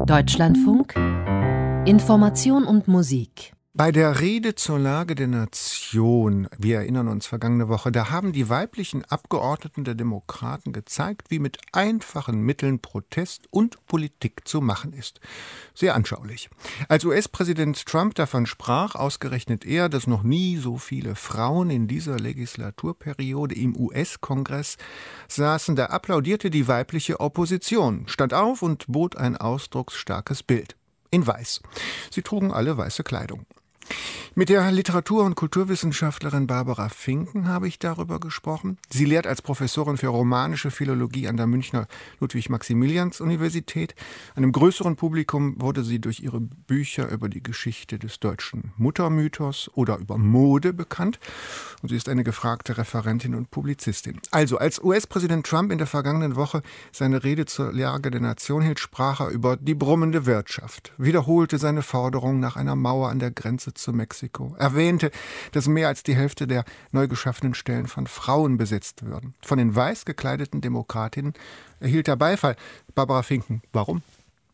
Deutschlandfunk Information und Musik. Bei der Rede zur Lage der Nation, wir erinnern uns vergangene Woche, da haben die weiblichen Abgeordneten der Demokraten gezeigt, wie mit einfachen Mitteln Protest und Politik zu machen ist. Sehr anschaulich. Als US-Präsident Trump davon sprach, ausgerechnet er, dass noch nie so viele Frauen in dieser Legislaturperiode im US-Kongress saßen, da applaudierte die weibliche Opposition, stand auf und bot ein ausdrucksstarkes Bild. In Weiß. Sie trugen alle weiße Kleidung. Mit der Literatur- und Kulturwissenschaftlerin Barbara Finken habe ich darüber gesprochen. Sie lehrt als Professorin für romanische Philologie an der Münchner Ludwig-Maximilians-Universität. Einem größeren Publikum wurde sie durch ihre Bücher über die Geschichte des deutschen Muttermythos oder über Mode bekannt. Und sie ist eine gefragte Referentin und Publizistin. Also, als US-Präsident Trump in der vergangenen Woche seine Rede zur Lage der Nation hielt, sprach er über die brummende Wirtschaft, wiederholte seine Forderung nach einer Mauer an der Grenze zu Mexiko, erwähnte, dass mehr als die Hälfte der neu geschaffenen Stellen von Frauen besetzt würden. Von den weiß gekleideten Demokratinnen erhielt er Beifall. Barbara Finken, warum?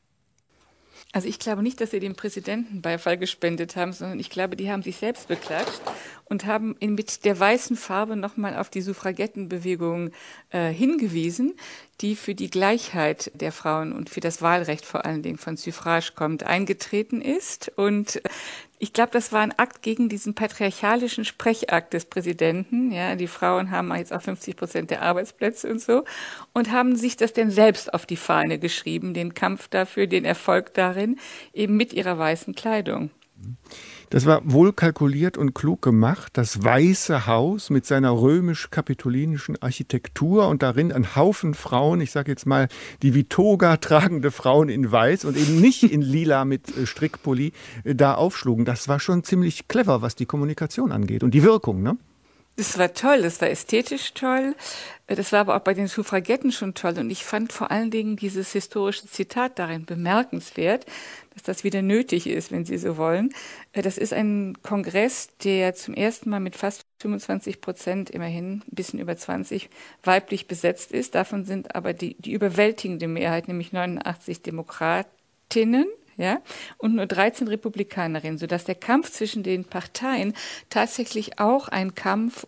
Also ich glaube nicht, dass sie dem Präsidenten Beifall gespendet haben, sondern ich glaube, die haben sich selbst beklatscht und haben mit der weißen Farbe nochmal auf die Suffragettenbewegung hingewiesen, die für die Gleichheit der Frauen und für das Wahlrecht vor allen Dingen von Suffrage kommt, eingetreten ist. Und ich glaube, das war ein Akt gegen diesen patriarchalischen Sprechakt des Präsidenten. Ja, die Frauen haben jetzt auch 50% der Arbeitsplätze und so und haben sich das denn selbst auf die Fahne geschrieben, den Kampf dafür, den Erfolg darin, eben mit ihrer weißen Kleidung. Das war wohl kalkuliert und klug gemacht. Das Weiße Haus mit seiner römisch-kapitolinischen Architektur und darin ein Haufen Frauen, ich sage jetzt mal die wie Toga tragende Frauen in Weiß und eben nicht in Lila mit Strickpulli da aufschlugen. Das war schon ziemlich clever, was die Kommunikation angeht und die Wirkung, ne? Das war toll, das war ästhetisch toll, das war aber auch bei den Suffragetten schon toll und ich fand vor allen Dingen dieses historische Zitat darin bemerkenswert, dass das wieder nötig ist, wenn Sie so wollen. Das ist ein Kongress, der zum ersten Mal mit fast 25%, immerhin ein bisschen über 20, weiblich besetzt ist. Davon sind aber die überwältigende Mehrheit, nämlich 89 Demokratinnen. Ja, und nur 13 Republikanerinnen, sodass der Kampf zwischen den Parteien tatsächlich auch ein Kampf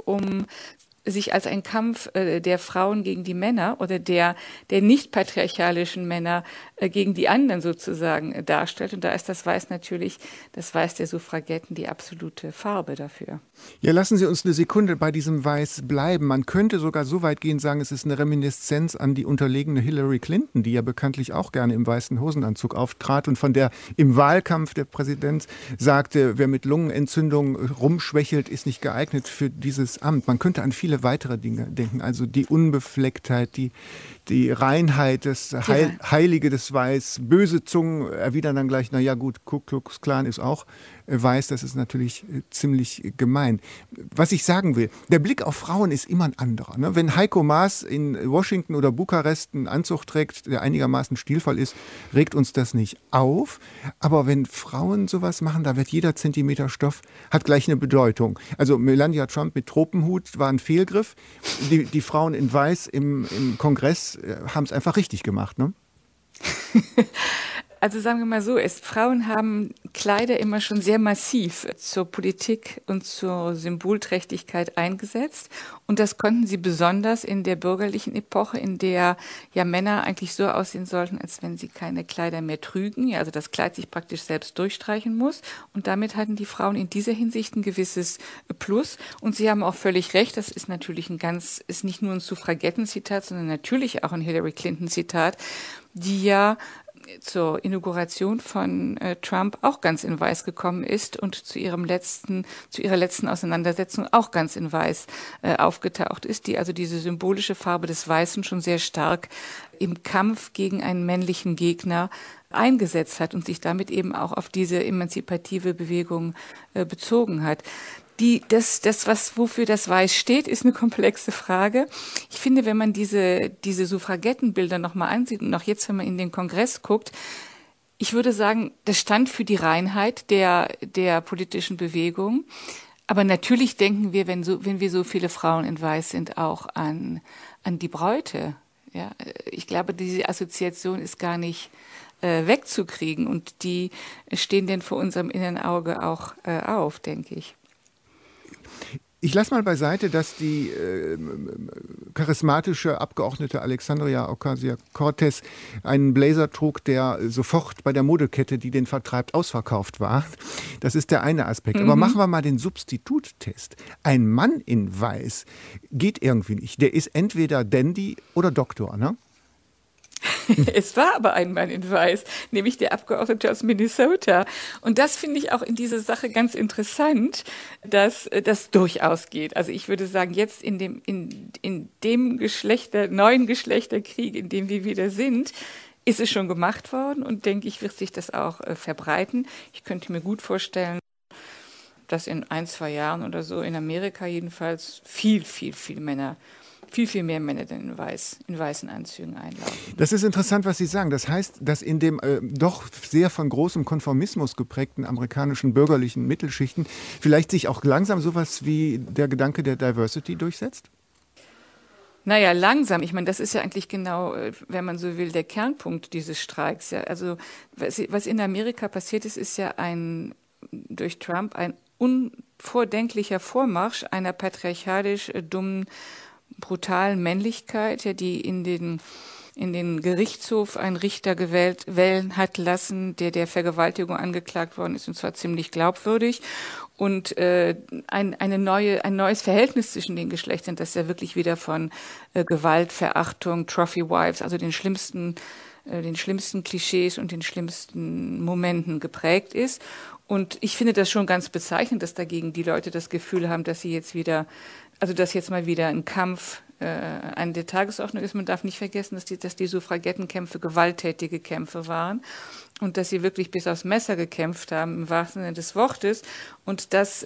sich als ein Kampf der Frauen gegen die Männer oder der nicht patriarchalischen Männer gegen die anderen sozusagen darstellt. Und da ist das Weiß natürlich, das Weiß der Suffragetten, die absolute Farbe dafür. Ja, lassen Sie uns eine Sekunde bei diesem Weiß bleiben. Man könnte sogar so weit gehen, sagen, es ist eine Reminiszenz an die unterlegene Hillary Clinton, die ja bekanntlich auch gerne im weißen Hosenanzug auftrat und von der im Wahlkampf der Präsident sagte, wer mit Lungenentzündung rumschwächelt, ist nicht geeignet für dieses Amt. Man könnte an viele weitere Dinge denken, also die Unbeflecktheit, die Reinheit, das Heilige des Weiß. Böse Zungen erwidern dann gleich, na ja gut, Ku Klux Klan ist auch weiß, das ist natürlich ziemlich gemein. Was ich sagen will, der Blick auf Frauen ist immer ein anderer. Ne? Wenn Heiko Maas in Washington oder Bukarest einen Anzug trägt, der einigermaßen stilvoll ist, regt uns das nicht auf. Aber wenn Frauen sowas machen, da wird jeder Zentimeter Stoff, hat gleich eine Bedeutung. Also Melania Trump mit Tropenhut war ein Fehlgriff. Die Frauen in Weiß im Kongress haben es einfach richtig gemacht, ne? Also sagen wir mal so, Frauen haben Kleider immer schon sehr massiv zur Politik und zur Symbolträchtigkeit eingesetzt. Und das konnten sie besonders in der bürgerlichen Epoche, in der ja Männer eigentlich so aussehen sollten, als wenn sie keine Kleider mehr trügen. Ja, also das Kleid sich praktisch selbst durchstreichen muss. Und damit hatten die Frauen in dieser Hinsicht ein gewisses Plus. Und sie haben auch völlig recht, das ist natürlich ist nicht nur ein Suffragettenzitat, sondern natürlich auch ein Hillary Clinton-Zitat, die ja zur Inauguration von Trump auch ganz in Weiß gekommen ist und zu ihrer letzten Auseinandersetzung auch ganz in Weiß aufgetaucht ist, die also diese symbolische Farbe des Weißen schon sehr stark im Kampf gegen einen männlichen Gegner eingesetzt hat und sich damit eben auch auf diese emanzipative Bewegung bezogen hat. Wofür das Weiß steht, ist eine komplexe Frage. Ich finde, wenn man diese Suffragettenbilder nochmal ansieht und auch jetzt, wenn man in den Kongress guckt, ich würde sagen, das stand für die Reinheit der politischen Bewegung. Aber natürlich denken wir, wenn wir so viele Frauen in Weiß sind, auch an die Bräute. Ja, ich glaube, diese Assoziation ist gar nicht wegzukriegen. Und die stehen denn vor unserem inneren Auge auch auf, denke ich. Ich lasse mal beiseite, dass die charismatische Abgeordnete Alexandria Ocasio-Cortez einen Blazer trug, der sofort bei der Modekette, die den vertreibt, ausverkauft war. Das ist der eine Aspekt. Aber machen wir mal den Substituttest. Ein Mann in Weiß geht irgendwie nicht. Der ist entweder Dandy oder Doktor, ne? Es war aber ein Mann in Weiß, nämlich der Abgeordnete aus Minnesota. Und das finde ich auch in dieser Sache ganz interessant, dass das durchaus geht. Also ich würde sagen, jetzt in dem neuen Geschlechterkrieg, in dem wir wieder sind, ist es schon gemacht worden und denke ich, wird sich das auch verbreiten. Ich könnte mir gut vorstellen, dass in 1-2 Jahren oder so in Amerika jedenfalls viel mehr Männer denn in weißen Anzügen einlaufen. Das ist interessant, was Sie sagen. Das heißt, dass in dem doch sehr von großem Konformismus geprägten amerikanischen bürgerlichen Mittelschichten vielleicht sich auch langsam sowas wie der Gedanke der Diversity durchsetzt? Naja, langsam. Ich meine, das ist ja eigentlich genau, wenn man so will, der Kernpunkt dieses Streiks. Ja. Also was in Amerika passiert ist, ist ja durch Trump ein unvordenklicher Vormarsch einer patriarchalisch dummen, brutalen Männlichkeit, ja, die in den Gerichtshof einen Richter wählen hat lassen, der Vergewaltigung angeklagt worden ist, und zwar ziemlich glaubwürdig. Und ein neues Verhältnis zwischen den Geschlechtern, das ja wirklich wieder von Gewalt, Verachtung, Trophy Wives, also den schlimmsten Klischees und den schlimmsten Momenten geprägt ist. Und ich finde das schon ganz bezeichnend, dass dagegen die Leute das Gefühl haben, dass jetzt mal wieder ein Kampf an der Tagesordnung ist. Man darf nicht vergessen, dass die Suffragettenkämpfe gewalttätige Kämpfe waren und dass sie wirklich bis aufs Messer gekämpft haben, im wahrsten Sinne des Wortes. Und dass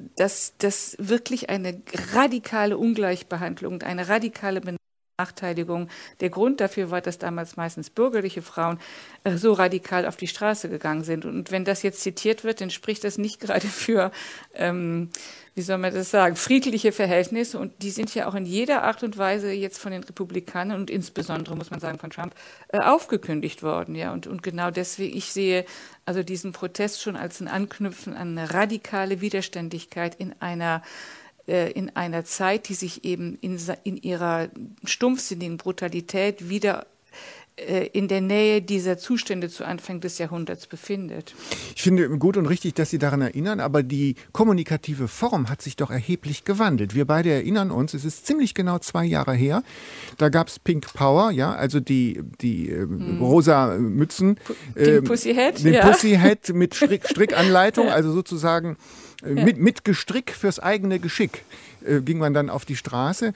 wirklich eine radikale Ungleichbehandlung und eine radikale Benachteiligung der Grund dafür war, dass damals meistens bürgerliche Frauen so radikal auf die Straße gegangen sind. Und wenn das jetzt zitiert wird, dann spricht das nicht gerade für, wie soll man das sagen, friedliche Verhältnisse. Und die sind ja auch in jeder Art und Weise jetzt von den Republikanern und insbesondere, muss man sagen, von Trump aufgekündigt worden. Ja. Und genau deswegen, ich sehe also diesen Protest schon als ein Anknüpfen an eine radikale Widerständigkeit in einer Zeit, die sich eben in ihrer stumpfsinnigen Brutalität wieder in der Nähe dieser Zustände zu Anfang des Jahrhunderts befindet. Ich finde gut und richtig, dass Sie daran erinnern, aber die kommunikative Form hat sich doch erheblich gewandelt. Wir beide erinnern uns, es ist ziemlich genau 2 Jahre her, da gab es Pink Power, ja, also die rosa Mützen. Den Pussyhead? Den Pussyhead mit Strickanleitung, also sozusagen mit Gestrick fürs eigene Geschick ging man dann auf die Straße.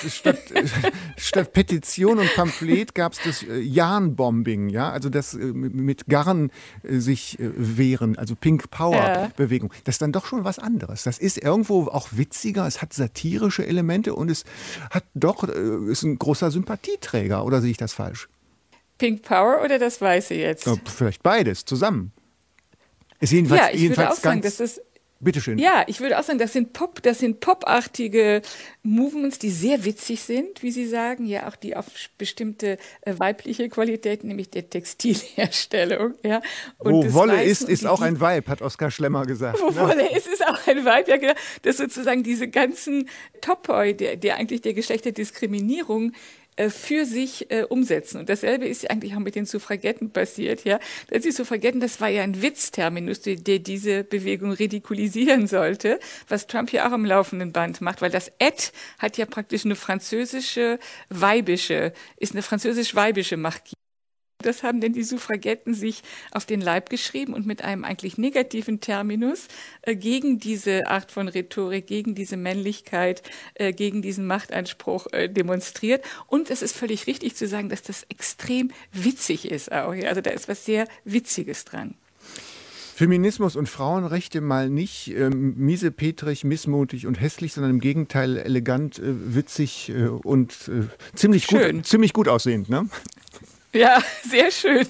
Statt Petition und Pamphlet gab es das Yarn-Bombing, ja, also das mit Garn sich wehren, also Pink Power-Bewegung. Das ist dann doch schon was anderes. Das ist irgendwo auch witziger, es hat satirische Elemente und es ist ein großer Sympathieträger, oder sehe ich das falsch? Pink Power oder das Weiße jetzt? Vielleicht beides zusammen. Ist ich würde auch sagen, das ist Bitte schön. Ja, ich würde auch sagen, das sind popartige Movements, die sehr witzig sind, wie Sie sagen, ja, auch die auf bestimmte weibliche Qualitäten, nämlich der Textilherstellung. Ja, und wo Wolle ist auch ein Weib, hat Oskar Schlemmer gesagt. Wo Wolle ist auch ein Weib, ja, genau. Das sozusagen diese ganzen Topoi, der eigentlich der Geschlechterdiskriminierung für sich umsetzen. Und dasselbe ist eigentlich auch mit den Suffragetten passiert. Ja, die Suffragetten, das war ja ein Witzterminus, der diese Bewegung ridikulisieren sollte, was Trump ja auch am laufenden Band macht, weil das Et hat ja praktisch eine französisch-weibische Marke. Das haben denn die Suffragetten sich auf den Leib geschrieben und mit einem eigentlich negativen Terminus gegen diese Art von Rhetorik, gegen diese Männlichkeit, gegen diesen Machtanspruch demonstriert. Und es ist völlig richtig zu sagen, dass das extrem witzig ist auch. Also da ist was sehr Witziges dran. Feminismus und Frauenrechte mal nicht miesepetrig, missmutig und hässlich, sondern im Gegenteil elegant, witzig und ziemlich gut aussehend, ne? Ja, sehr schön.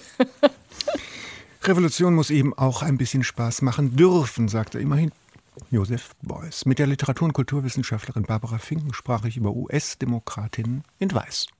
Revolution muss eben auch ein bisschen Spaß machen dürfen, sagte immerhin Joseph Beuys. Mit der Literatur- und Kulturwissenschaftlerin Barbara Finken sprach ich über US-Demokratinnen in Weiß.